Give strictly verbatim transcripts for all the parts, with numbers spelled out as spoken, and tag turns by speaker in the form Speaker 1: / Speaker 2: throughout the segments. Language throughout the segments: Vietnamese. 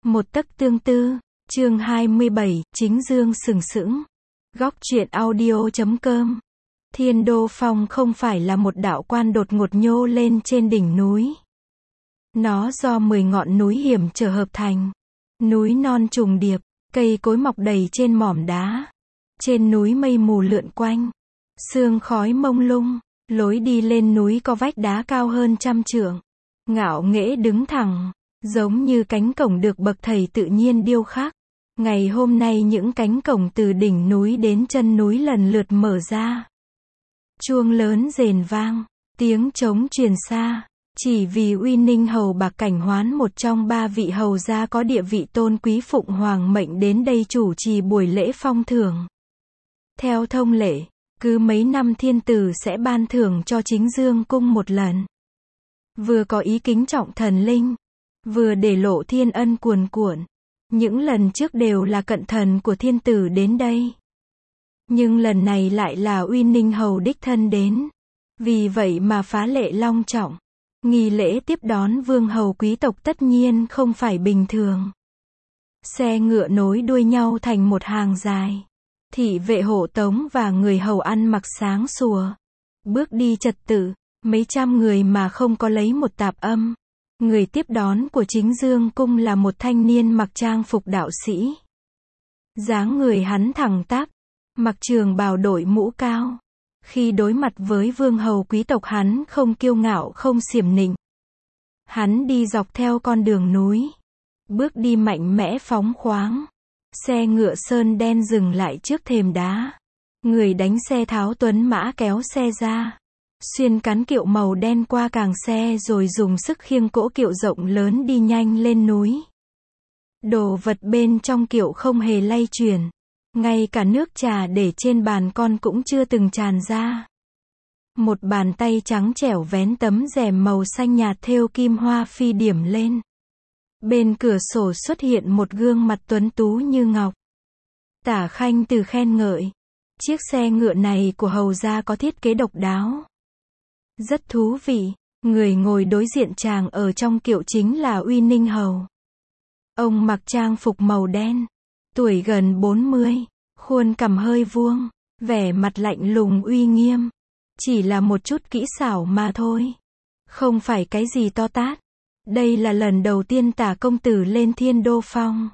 Speaker 1: Một tấc tương tư, chương hai mươi bảy, chính dương sừng sững. Góc truyện audio chấm com. Thiên Đô Phong không phải là một đạo quan đột ngột nhô lên trên đỉnh núi. Nó do mười ngọn núi hiểm trở hợp thành. Núi non trùng điệp, cây cối mọc đầy trên mỏm đá. Trên núi mây mù lượn quanh, sương khói mông lung, lối đi lên núi có vách đá cao hơn trăm trượng. Ngạo nghễ đứng thẳng, giống như cánh cổng được bậc thầy tự nhiên điêu khắc. Ngày hôm nay những cánh cổng từ đỉnh núi đến chân núi lần lượt mở ra. Chuông lớn rền vang, tiếng trống truyền xa, chỉ vì Uy Ninh hầu Bạc Cảnh Hoán, một trong ba vị hầu gia có địa vị tôn quý, phụng hoàng mệnh đến đây chủ trì buổi lễ phong thưởng. Theo thông lệ, cứ mấy năm thiên tử sẽ ban thưởng cho chính dương cung một lần. Vừa có ý kính trọng thần linh, vừa để lộ thiên ân cuồn cuộn. Những lần trước đều là cận thần của thiên tử đến đây. Nhưng lần này lại là Uy Ninh hầu đích thân đến. Vì vậy mà phá lệ long trọng. Nghi lễ tiếp đón vương hầu quý tộc tất nhiên không phải bình thường. Xe ngựa nối đuôi nhau thành một hàng dài. Thị vệ hộ tống và người hầu ăn mặc sáng sủa. Bước đi trật tự, mấy trăm người mà không có lấy một tạp âm. Người tiếp đón của chính dương cung là một thanh niên mặc trang phục đạo sĩ. Dáng người hắn thẳng tắp, mặc trường bào đội mũ cao. Khi đối mặt với vương hầu quý tộc hắn không kiêu ngạo không xiểm nịnh. Hắn đi dọc theo con đường núi. Bước đi mạnh mẽ phóng khoáng. Xe ngựa sơn đen dừng lại trước thềm đá. Người đánh xe tháo tuấn mã kéo xe ra. Xuyên cán kiệu màu đen qua càng xe rồi dùng sức khiêng cỗ kiệu rộng lớn đi nhanh lên núi. Đồ vật bên trong kiệu không hề lay chuyển. Ngay cả nước trà để trên bàn con cũng chưa từng tràn ra. Một bàn tay trắng trẻo vén tấm rèm màu xanh nhạt thêu kim hoa phi điểm lên. Bên cửa sổ xuất hiện một gương mặt tuấn tú như ngọc. Tả Khanh Từ khen ngợi. Chiếc xe ngựa này của hầu gia có thiết kế độc đáo. Rất thú vị. Người ngồi đối diện chàng ở trong kiệu chính là Uy Ninh hầu. Ông mặc trang phục màu đen. Tuổi gần bốn mươi. Khuôn cằm hơi vuông. Vẻ mặt lạnh lùng uy nghiêm. Chỉ là một chút kỹ xảo mà thôi. Không phải cái gì to tát. Đây là lần đầu tiên Tả công tử lên Thiên Đô Phong.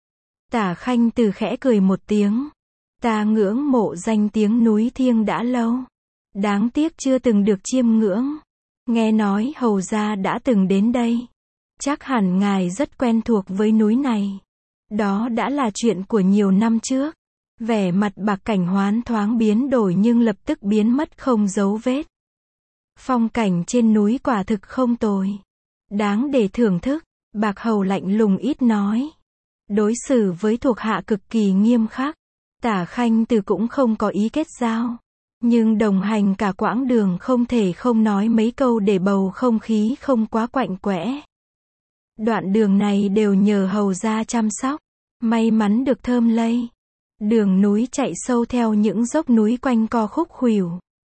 Speaker 1: Tả Khanh Từ khẽ cười một tiếng. Ta ngưỡng mộ danh tiếng núi thiêng đã lâu. Đáng tiếc chưa từng được chiêm ngưỡng. Nghe nói hầu gia đã từng đến đây. Chắc hẳn ngài rất quen thuộc với núi này. Đó đã là chuyện của nhiều năm trước. Vẻ mặt Bạc Cảnh Hoán thoáng biến đổi nhưng lập tức biến mất không dấu vết. Phong cảnh trên núi quả thực không tồi. Đáng để thưởng thức. Bạc hầu lạnh lùng ít nói. Đối xử với thuộc hạ cực kỳ nghiêm khắc. Tả Khanh Từ cũng không có ý kết giao. Nhưng đồng hành cả quãng đường không thể không nói mấy câu để bầu không khí không quá quạnh quẽ. Đoạn đường này đều nhờ hầu gia chăm sóc. May mắn được thơm lây. Đường núi chạy sâu theo những dốc núi quanh co khúc khuỷu.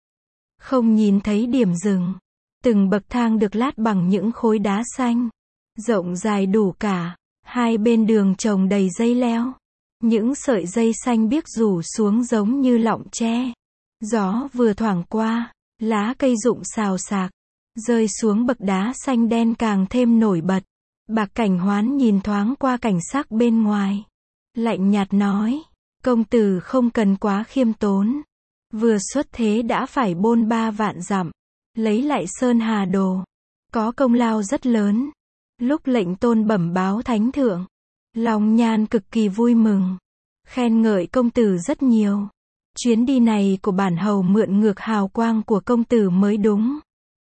Speaker 1: Không nhìn thấy điểm dừng. Từng bậc thang được lát bằng những khối đá xanh. Rộng dài đủ cả. Hai bên đường trồng đầy dây leo. Những sợi dây xanh biếc rủ xuống giống như lọng tre. Gió vừa thoảng qua, lá cây rụng xào xạc. Rơi xuống bậc đá xanh đen càng thêm nổi bật. Bạc Cảnh Hoán nhìn thoáng qua cảnh sắc bên ngoài. Lạnh nhạt nói. Công tử không cần quá khiêm tốn. Vừa xuất thế đã phải bôn ba vạn dặm. Lấy lại Sơn Hà Đồ. Có công lao rất lớn. Lúc lệnh tôn bẩm báo thánh thượng. Lòng nhan cực kỳ vui mừng. Khen ngợi công tử rất nhiều. Chuyến đi này của bản hầu mượn ngược hào quang của công tử mới đúng.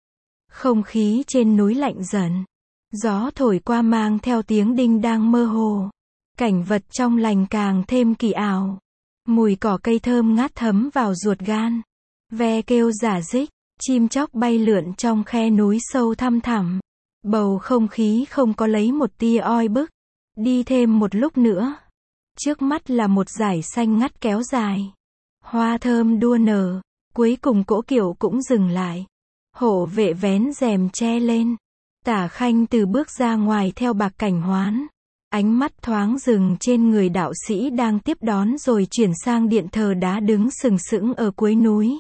Speaker 1: Không khí trên núi lạnh dần. Gió thổi qua mang theo tiếng đinh đang mơ hồ. Cảnh vật trong lành càng thêm kỳ ảo. Mùi cỏ cây thơm ngát thấm vào ruột gan. Ve kêu rả rích. Chim chóc bay lượn trong khe núi sâu thăm thẳm. Bầu không khí không có lấy một tia oi bức. Đi thêm một lúc nữa. Trước mắt là một dải xanh ngắt kéo dài. Hoa thơm đua nở. Cuối cùng cỗ kiệu cũng dừng lại. Hộ vệ vén rèm che lên. Tả Khanh Từ bước ra ngoài theo Bạc Cảnh Hoán. Ánh mắt thoáng dừng trên người đạo sĩ đang tiếp đón rồi chuyển sang điện thờ đá đứng sừng sững ở cuối núi.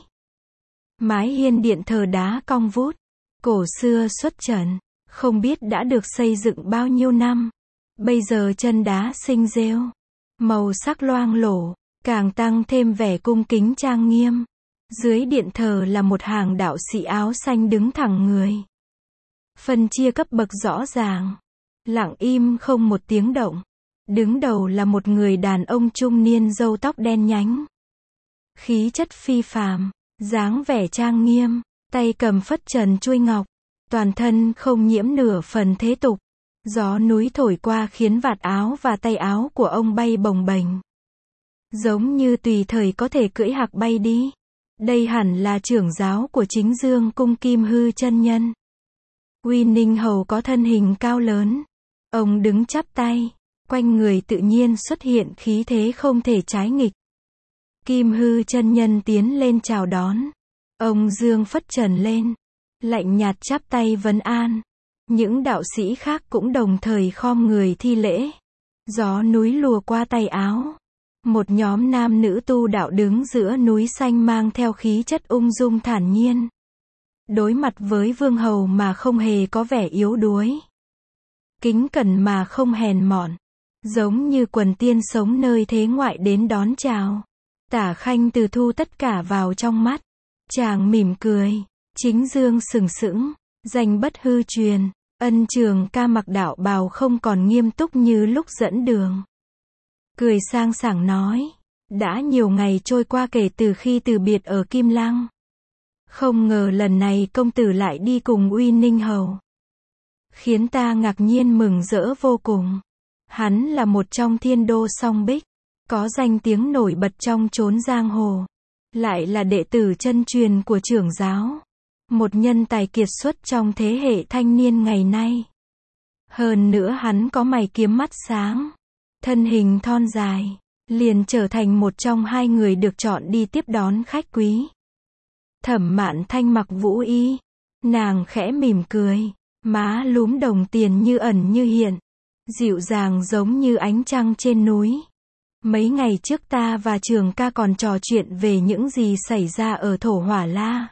Speaker 1: Mái hiên điện thờ đá cong vút, cổ xưa xuất trần, không biết đã được xây dựng bao nhiêu năm. Bây giờ chân đá xinh rêu, màu sắc loang lổ, càng tăng thêm vẻ cung kính trang nghiêm. Dưới điện thờ là một hàng đạo sĩ áo xanh đứng thẳng người. Phân chia cấp bậc rõ ràng, lặng im không một tiếng động. Đứng đầu là một người đàn ông trung niên râu tóc đen nhánh. Khí chất phi phàm, dáng vẻ trang nghiêm, tay cầm phất trần chuôi ngọc, toàn thân không nhiễm nửa phần thế tục. Gió núi thổi qua khiến vạt áo và tay áo của ông bay bồng bềnh, giống như tùy thời có thể cưỡi hạc bay đi. Đây hẳn là trưởng giáo của Chính Dương Cung Kim Hư chân nhân. Uy Ninh Hầu có thân hình cao lớn, ông đứng chắp tay, quanh người tự nhiên xuất hiện khí thế không thể trái nghịch. Kim Hư chân nhân tiến lên chào đón, ông dương phất trần lên, lạnh nhạt chắp tay vấn an. Những đạo sĩ khác cũng đồng thời khom người thi lễ. Gió núi lùa qua tay áo, một nhóm nam nữ tu đạo đứng giữa núi xanh mang theo khí chất ung dung thản nhiên. Đối mặt với vương hầu mà không hề có vẻ yếu đuối. Kính cẩn mà không hèn mọn, giống như quần tiên sống nơi thế ngoại đến đón chào. Tả Khanh Từ thu tất cả vào trong mắt. Chàng mỉm cười, Chính Dương sừng sững, danh bất hư truyền. Ân Trường Ca mặc đạo bào không còn nghiêm túc như lúc dẫn đường. Cười sang sảng nói, đã nhiều ngày trôi qua kể từ khi từ biệt ở Kim Lăng. Không ngờ lần này công tử lại đi cùng Uy Ninh Hầu. Khiến ta ngạc nhiên mừng rỡ vô cùng. Hắn là một trong thiên đô song bích, có danh tiếng nổi bật trong chốn giang hồ. Lại là đệ tử chân truyền của trưởng giáo. Một nhân tài kiệt xuất trong thế hệ thanh niên ngày nay. Hơn nữa hắn có mày kiếm mắt sáng, thân hình thon dài, liền trở thành một trong hai người được chọn đi tiếp đón khách quý. Thẩm Mạn Thanh mặc vũ y, nàng khẽ mỉm cười, má lúm đồng tiền như ẩn như hiện, dịu dàng giống như ánh trăng trên núi. Mấy ngày trước ta và Trường Ca còn trò chuyện về những gì xảy ra ở Thổ Hỏa La.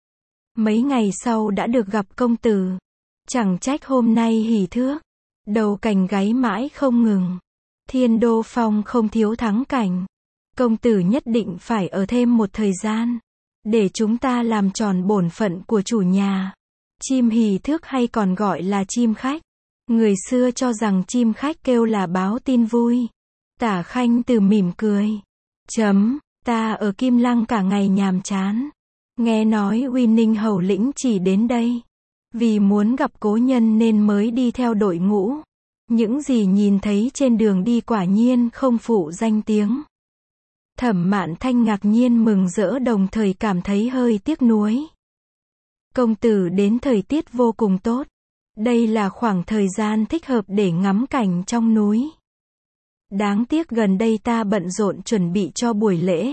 Speaker 1: Mấy ngày sau đã được gặp công tử. Chẳng trách hôm nay hỉ thước, đầu cành gáy mãi không ngừng. Thiên Đô Phong không thiếu thắng cảnh. Công tử nhất định phải ở thêm một thời gian, để chúng ta làm tròn bổn phận của chủ nhà. Chim hỉ thước hay còn gọi là chim khách. Người xưa cho rằng chim khách kêu là báo tin vui. Tả Khanh Từ mỉm cười. Chấm, ta ở Kim Lăng cả ngày nhàm chán. Nghe nói Uy Ninh Hầu lĩnh chỉ đến đây, vì muốn gặp cố nhân nên mới đi theo đội ngũ. Những gì nhìn thấy trên đường đi quả nhiên không phụ danh tiếng. Thẩm Mạn Thanh ngạc nhiên mừng rỡ đồng thời cảm thấy hơi tiếc nuối. Công tử đến thời tiết vô cùng tốt. Đây là khoảng thời gian thích hợp để ngắm cảnh trong núi. Đáng tiếc gần đây ta bận rộn chuẩn bị cho buổi lễ.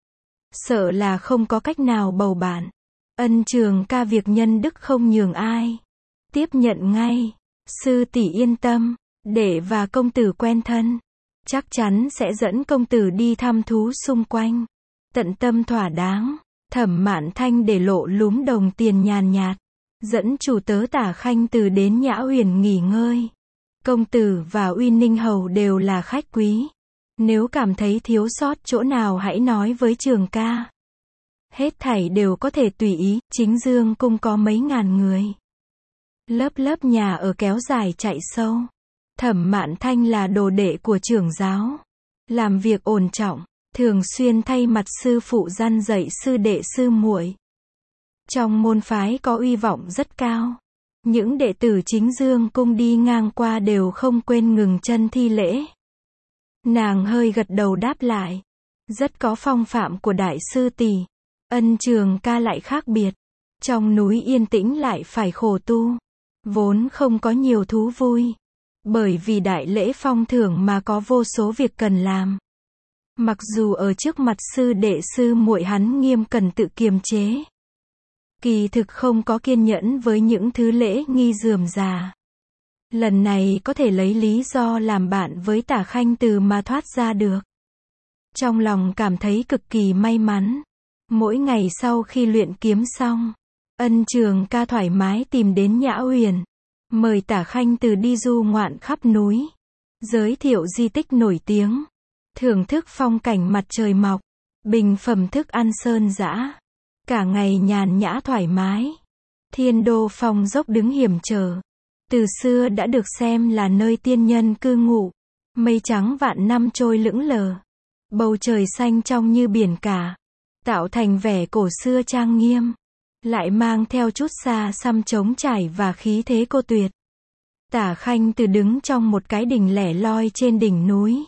Speaker 1: Sợ là không có cách nào bầu bạn. Ân Trường Ca việc nhân đức không nhường ai. Tiếp nhận ngay. Sư tỷ yên tâm, đệ và công tử quen thân. Chắc chắn sẽ dẫn công tử đi thăm thú xung quanh. Tận tâm thỏa đáng. Thẩm Mạn Thanh để lộ lúm đồng tiền nhàn nhạt. Dẫn chủ tớ Tả Khanh Từ đến Nhã Huyền nghỉ ngơi. Công tử và Uy Ninh Hầu đều là khách quý. Nếu cảm thấy thiếu sót chỗ nào hãy nói với Trường Ca. Hết thảy đều có thể tùy ý. Chính Dương Cung có mấy ngàn người. Lớp lớp nhà ở kéo dài chạy sâu. Thẩm Mạn Thanh là đồ đệ của trưởng giáo. Làm việc ổn trọng, thường xuyên thay mặt sư phụ răn dạy sư đệ sư muội. Trong môn phái có uy vọng rất cao. Những đệ tử Chính Dương Cung đi ngang qua đều không quên ngừng chân thi lễ. Nàng hơi gật đầu đáp lại. Rất có phong phạm của đại sư tỷ. Ân Trường Ca lại khác biệt. Trong núi yên tĩnh lại phải khổ tu. Vốn không có nhiều thú vui. Bởi vì đại lễ phong thưởng mà có vô số việc cần làm. Mặc dù ở trước mặt sư đệ sư muội hắn nghiêm cần tự kiềm chế. Kỳ thực không có kiên nhẫn với những thứ lễ nghi rườm rà. Lần này có thể lấy lý do làm bạn với Tả Khanh Từ mà thoát ra được. Trong lòng cảm thấy cực kỳ may mắn. Mỗi ngày sau khi luyện kiếm xong, Ân Trường Ca thoải mái tìm đến Nhã Huyền, mời Tả Khanh Từ đi du ngoạn khắp núi, giới thiệu di tích nổi tiếng, thưởng thức phong cảnh mặt trời mọc, bình phẩm thức ăn sơn dã. Cả ngày nhàn nhã thoải mái. Thiên Đô Phong dốc đứng hiểm trở, từ xưa đã được xem là nơi tiên nhân cư ngụ. Mây trắng vạn năm trôi lững lờ, bầu trời xanh trong như biển cả, tạo thành vẻ cổ xưa trang nghiêm, lại mang theo chút xa xăm trống trải và khí thế cô tuyệt. Tả Khanh Từ đứng trong một cái đình lẻ loi trên đỉnh núi,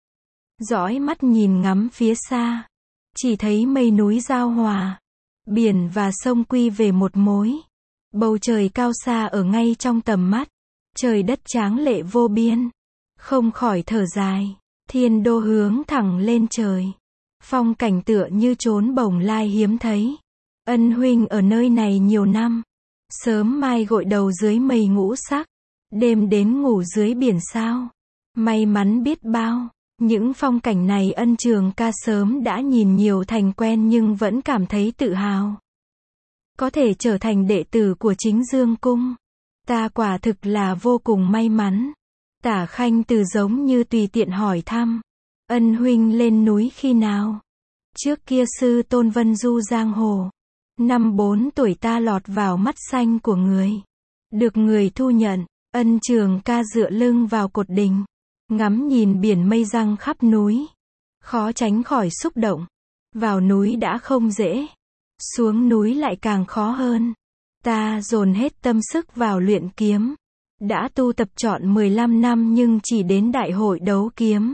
Speaker 1: dõi mắt nhìn ngắm phía xa, chỉ thấy mây núi giao hòa, biển và sông quy về một mối. Bầu trời cao xa ở ngay trong tầm mắt, trời đất tráng lệ vô biên. Không khỏi thở dài, thiên đô hướng thẳng lên trời. Phong cảnh tựa như chốn bồng lai hiếm thấy. Ân huynh ở nơi này nhiều năm, sớm mai gội đầu dưới mây ngũ sắc, đêm đến ngủ dưới biển sao. May mắn biết bao. Những phong cảnh này Ân Trường Ca sớm đã nhìn nhiều thành quen nhưng vẫn cảm thấy tự hào. Có thể trở thành đệ tử của Chính Dương Cung, ta quả thực là vô cùng may mắn. Tả Khanh Từ giống như tùy tiện hỏi thăm, Ân huynh lên núi khi nào? Trước kia sư tôn vân du giang hồ, năm bốn tuổi ta lọt vào mắt xanh của người, được người thu nhận. Ân Trường Ca dựa lưng vào cột đình, ngắm nhìn biển mây giăng khắp núi, khó tránh khỏi xúc động. Vào núi đã không dễ, xuống núi lại càng khó hơn. Ta dồn hết tâm sức vào luyện kiếm, đã tu tập trọn mười lăm năm nhưng chỉ đến đại hội đấu kiếm,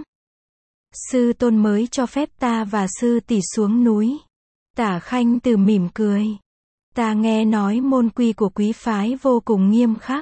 Speaker 1: sư tôn mới cho phép ta và sư tỷ xuống núi. Tả Khanh Từ mỉm cười. Ta nghe nói môn quy của quý phái vô cùng nghiêm khắc.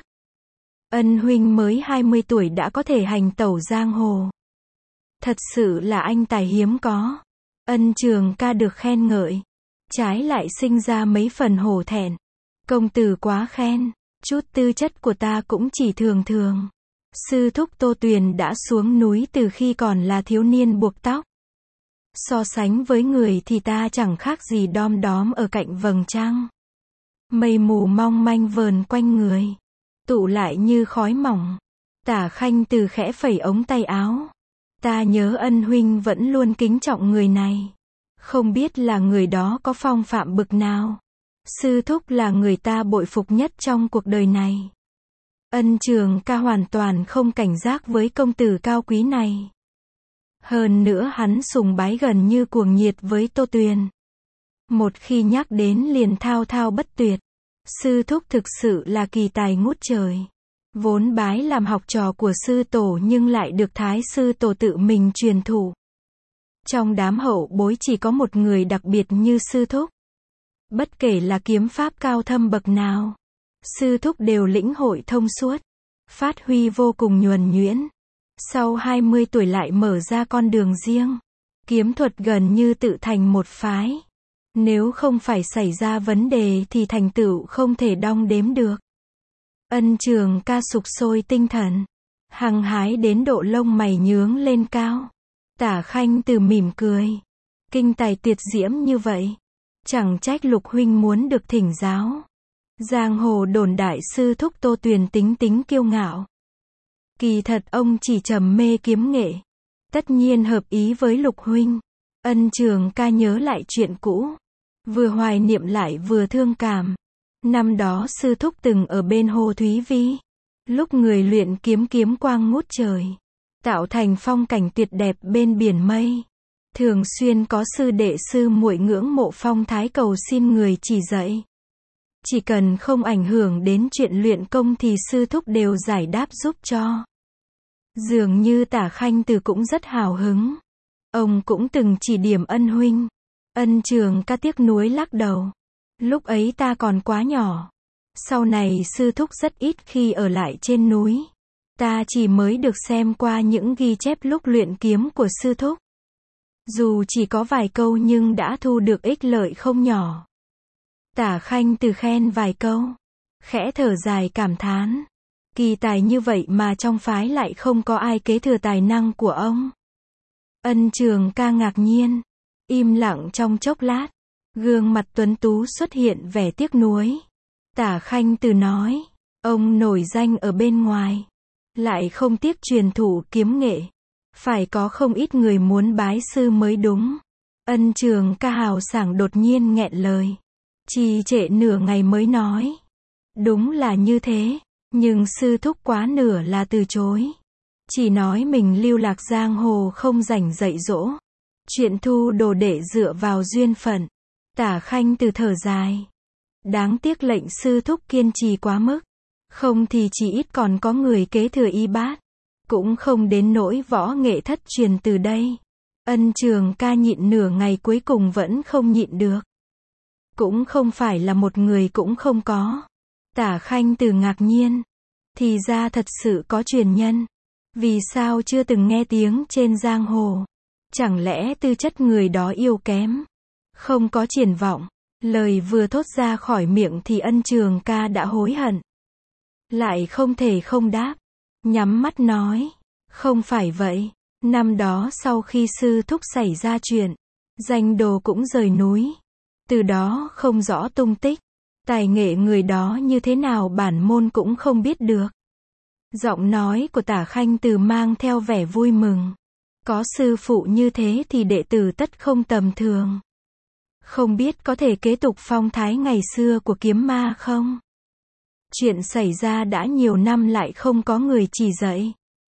Speaker 1: Ân huynh mới hai mươi tuổi đã có thể hành tẩu giang hồ, thật sự là anh tài hiếm có. Ân Trường Ca được khen ngợi, trái lại sinh ra mấy phần hổ thẹn. Công tử quá khen, chút tư chất của ta cũng chỉ thường thường. Sư thúc Tô Tuyền đã xuống núi từ khi còn là thiếu niên buộc tóc. So sánh với người thì ta chẳng khác gì đom đóm ở cạnh vầng trăng. Mây mù mong manh vờn quanh người, tụ lại như khói mỏng. Tả Khanh Từ khẽ phẩy ống tay áo. Ta nhớ Ân huynh vẫn luôn kính trọng người này. Không biết là người đó có phong phạm bực nào. Sư thúc là người ta bội phục nhất trong cuộc đời này. Ân Trường Ca hoàn toàn không cảnh giác với công tử cao quý này. Hơn nữa hắn sùng bái gần như cuồng nhiệt với Tô Tuyền. Một khi nhắc đến liền thao thao bất tuyệt. Sư thúc thực sự là kỳ tài ngút trời. Vốn bái làm học trò của sư tổ nhưng lại được thái sư tổ tự mình truyền thụ. Trong đám hậu bối chỉ có một người đặc biệt như sư thúc. Bất kể là kiếm pháp cao thâm bậc nào, sư thúc đều lĩnh hội thông suốt, phát huy vô cùng nhuần nhuyễn. Sau hai mươi tuổi lại mở ra con đường riêng, kiếm thuật gần như tự thành một phái. Nếu không phải xảy ra vấn đề thì thành tựu không thể đong đếm được. Ân Trường Ca sục sôi tinh thần, hăng hái đến độ lông mày nhướng lên cao. Tả Khanh Từ mỉm cười. Kinh tài tuyệt diễm như vậy, chẳng trách Lục huynh muốn được thỉnh giáo. Giang hồ đồn đại sư thúc Tô Tuyền tính tính kiêu ngạo. Kỳ thật ông chỉ trầm mê kiếm nghệ, tất nhiên hợp ý với Lục huynh. Ân Trường Ca nhớ lại chuyện cũ, vừa hoài niệm lại vừa thương cảm. Năm đó sư thúc từng ở bên hồ Thúy Vi, lúc người luyện kiếm kiếm quang ngút trời, tạo thành phong cảnh tuyệt đẹp bên biển mây. Thường xuyên có sư đệ sư muội ngưỡng mộ phong thái cầu xin người chỉ dạy. Chỉ cần không ảnh hưởng đến chuyện luyện công thì sư thúc đều giải đáp giúp cho. Dường như Tả Khanh Từ cũng rất hào hứng. Ông cũng từng chỉ điểm Ân huynh. Ân Trường Ca tiếc nuối lắc đầu. Lúc ấy ta còn quá nhỏ. Sau này sư thúc rất ít khi ở lại trên núi. Ta chỉ mới được xem qua những ghi chép lúc luyện kiếm của sư thúc. Dù chỉ có vài câu nhưng đã thu được ích lợi không nhỏ. Tả Khanh Từ khen vài câu, khẽ thở dài cảm thán. Kỳ tài như vậy mà trong phái lại không có ai kế thừa tài năng của ông. Ân Trường Ca ngạc nhiên, im lặng trong chốc lát, gương mặt tuấn tú xuất hiện vẻ tiếc nuối. Tả Khanh Từ nói, ông nổi danh ở bên ngoài, lại không tiếc truyền thụ kiếm nghệ, phải có không ít người muốn bái sư mới đúng. Ân Trường Ca hào sảng đột nhiên nghẹn lời, trì trệ nửa ngày mới nói, đúng là như thế, nhưng sư thúc quá nửa là từ chối. Chỉ nói mình lưu lạc giang hồ không rảnh dạy dỗ. Chuyện thu đồ đệ dựa vào duyên phận. Tả Khanh Từ thở dài. Đáng tiếc lệnh sư thúc kiên trì quá mức. Không thì chỉ ít còn có người kế thừa y bát. Cũng không đến nỗi võ nghệ thất truyền từ đây. Ân Trường Ca nhịn nửa ngày cuối cùng vẫn không nhịn được. Cũng không phải là một người cũng không có. Tả Khanh Từ ngạc nhiên. Thì ra thật sự có truyền nhân. Vì sao chưa từng nghe tiếng trên giang hồ? Chẳng lẽ tư chất người đó yếu kém? Không có triển vọng. Lời vừa thốt ra khỏi miệng thì Ân Trường Ca đã hối hận. Lại không thể không đáp. Nhắm mắt nói. Không phải vậy. Năm đó sau khi sư thúc xảy ra chuyện, danh đồ cũng rời núi. Từ đó không rõ tung tích. Tài nghệ người đó như thế nào bản môn cũng không biết được. Giọng nói của Tả Khanh Từ mang theo vẻ vui mừng. Có sư phụ như thế thì đệ tử tất không tầm thường. Không biết có thể kế tục phong thái ngày xưa của kiếm ma không? Chuyện xảy ra đã nhiều năm lại không có người chỉ dạy.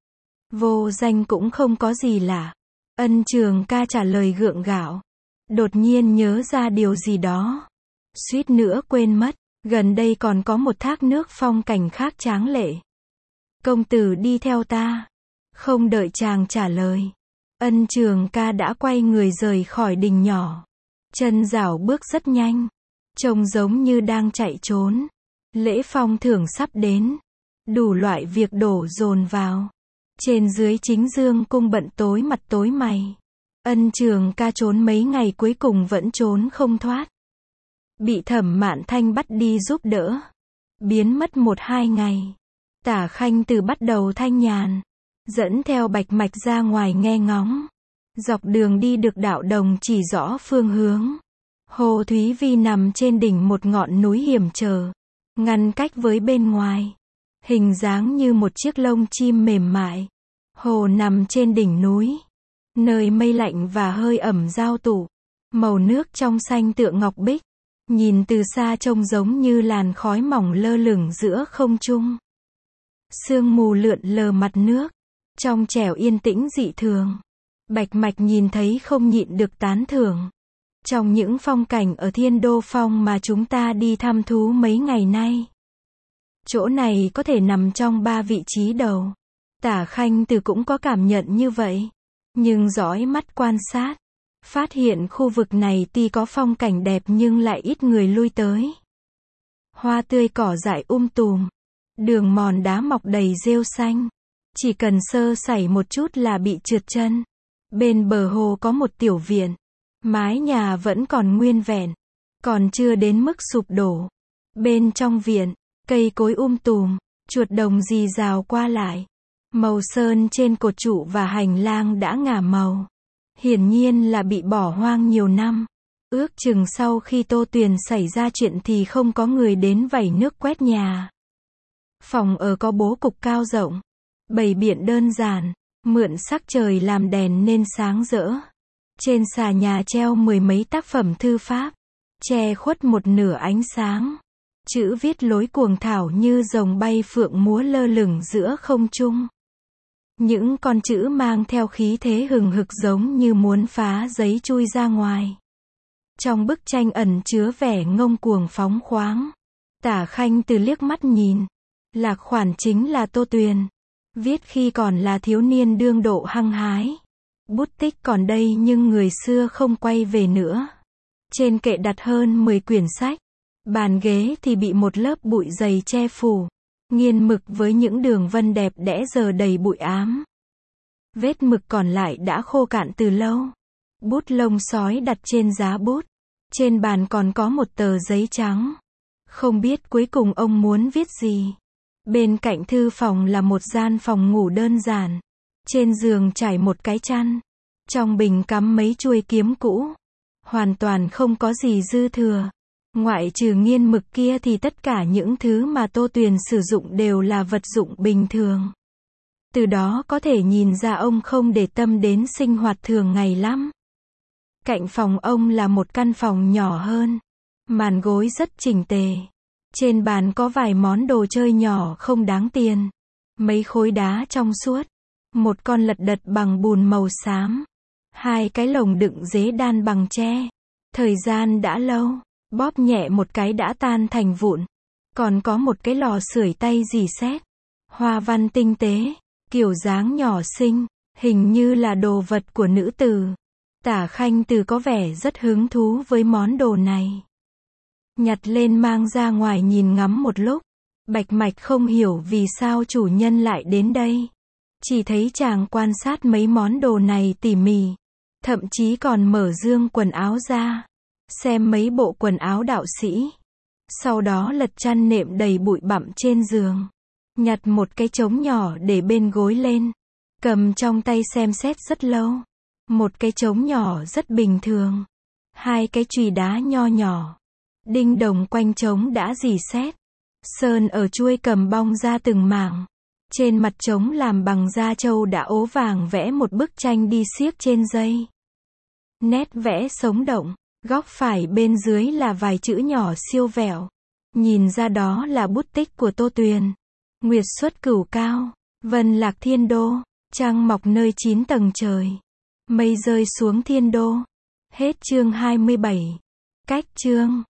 Speaker 1: Vô danh cũng không có gì lạ. Ân Trường Ca trả lời gượng gạo. Đột nhiên nhớ ra điều gì đó. Suýt nữa quên mất. Gần đây còn có một thác nước phong cảnh khác tráng lệ. Công tử đi theo ta. Không đợi chàng trả lời. Ân Trường Ca đã quay người rời khỏi đình nhỏ. Chân dảo bước rất nhanh. Trông giống như đang chạy trốn. Lễ phong thưởng sắp đến. Đủ loại việc đổ dồn vào. Trên dưới Chính Dương cung bận tối mặt tối mày. Ân Trường Ca trốn mấy ngày cuối cùng vẫn trốn không thoát. Bị Thẩm Mạn Thanh bắt đi giúp đỡ. Biến mất một hai ngày. Tả Khanh Từ bắt đầu thanh nhàn. Dẫn theo Bạch Mạch ra ngoài nghe ngóng. Dọc đường đi được đạo đồng chỉ rõ phương hướng. Hồ Thúy Vi nằm trên đỉnh một ngọn núi hiểm trở. Ngăn cách với bên ngoài. Hình dáng như một chiếc lông chim mềm mại. Hồ nằm trên đỉnh núi. Nơi mây lạnh và hơi ẩm giao tụ. Màu nước trong xanh tựa ngọc bích. Nhìn từ xa trông giống như làn khói mỏng lơ lửng giữa không trung. Sương mù lượn lờ mặt nước. Trong trẻo yên tĩnh dị thường. Bạch Mạch nhìn thấy không nhịn được tán thưởng. Trong những phong cảnh ở Thiên Đô Phong mà chúng ta đi thăm thú mấy ngày nay. Chỗ này có thể nằm trong ba vị trí đầu. Tả Khanh Từ cũng có cảm nhận như vậy. Nhưng dõi mắt quan sát. Phát hiện khu vực này tuy có phong cảnh đẹp nhưng lại ít người lui tới. Hoa tươi cỏ dại tùm. Đường mòn đá mọc đầy rêu xanh. Chỉ cần sơ sẩy một chút là bị trượt chân. Bên bờ hồ có một tiểu viện. Mái nhà vẫn còn nguyên vẹn. Còn chưa đến mức sụp đổ. Bên trong viện, cây cối tùm, chuột đồng rì rào qua lại. Màu sơn trên cột trụ và hành lang đã ngả màu. Hiển nhiên là bị bỏ hoang nhiều năm. Ước chừng sau khi Tô Tuyền xảy ra chuyện thì không có người đến vẩy nước quét nhà. Phòng ở có bố cục cao rộng. Bày biện đơn giản. Mượn sắc trời làm đèn nên sáng rỡ. Trên xà nhà treo mười mấy tác phẩm thư pháp. Che khuất một nửa ánh sáng. Chữ viết lối cuồng thảo như rồng bay phượng múa lơ lửng giữa không trung. Những con chữ mang theo khí thế hừng hực giống như muốn phá giấy chui ra ngoài. Trong bức tranh ẩn chứa vẻ ngông cuồng phóng khoáng. Tả Khanh Từ liếc mắt nhìn. Lạc khoản chính là Tô Tuyền. Viết khi còn là thiếu niên đương độ hăng hái. Bút tích còn đây nhưng người xưa không quay về nữa. Trên kệ đặt hơn mười quyển sách. Bàn ghế thì bị một lớp bụi dày che phủ. Nghiên mực với những đường vân đẹp đẽ giờ đầy bụi ám. Vết mực còn lại đã khô cạn từ lâu. Bút lông sói đặt trên giá bút. Trên bàn còn có một tờ giấy trắng. Không biết cuối cùng ông muốn viết gì. Bên cạnh thư phòng là một gian phòng ngủ đơn giản. Trên giường trải một cái chăn. Trong bình cắm mấy chuôi kiếm cũ. Hoàn toàn không có gì dư thừa. Ngoại trừ nghiên mực kia thì tất cả những thứ mà Tô Tuyền sử dụng đều là vật dụng bình thường. Từ đó có thể nhìn ra ông không để tâm đến sinh hoạt thường ngày lắm. Cạnh phòng ông là một căn phòng nhỏ hơn. Màn gối rất chỉnh tề. Trên bàn có vài món đồ chơi nhỏ không đáng tiền. Mấy khối đá trong suốt. Một con lật đật bằng bùn màu xám. Hai cái lồng đựng dế đan bằng tre. Thời gian đã lâu. Bóp nhẹ một cái đã tan thành vụn. Còn có một cái lò sưởi tay rỉ sét. Hoa văn tinh tế. Kiểu dáng nhỏ xinh. Hình như là đồ vật của nữ tử. Tả Khanh Từ có vẻ rất hứng thú với món đồ này. Nhặt lên mang ra ngoài nhìn ngắm một lúc. Bạch Mạch không hiểu vì sao chủ nhân lại đến đây. Chỉ thấy chàng quan sát mấy món đồ này tỉ mỉ. Thậm chí còn mở dương quần áo ra. Xem mấy bộ quần áo đạo sĩ. Sau đó lật chăn nệm đầy bụi bặm trên giường. Nhặt một cái trống nhỏ để bên gối lên. Cầm trong tay xem xét rất lâu. Một cái trống nhỏ rất bình thường. Hai cái chùy đá nho nhỏ. Đinh đồng quanh trống đã rỉ sét. Sơn ở chuôi cầm bong ra từng mảng. Trên mặt trống làm bằng da trâu đã ố vàng vẽ một bức tranh đi xiếc trên dây. Nét vẽ sống động. Góc phải bên dưới là vài chữ nhỏ siêu vẹo. Nhìn ra đó là bút tích của Tô Tuyền. Nguyệt xuất cửu cao. Vân lạc thiên đô. Trăng mọc nơi chín tầng trời. Mây rơi xuống thiên đô. Hết chương hai mươi bảy. Cách chương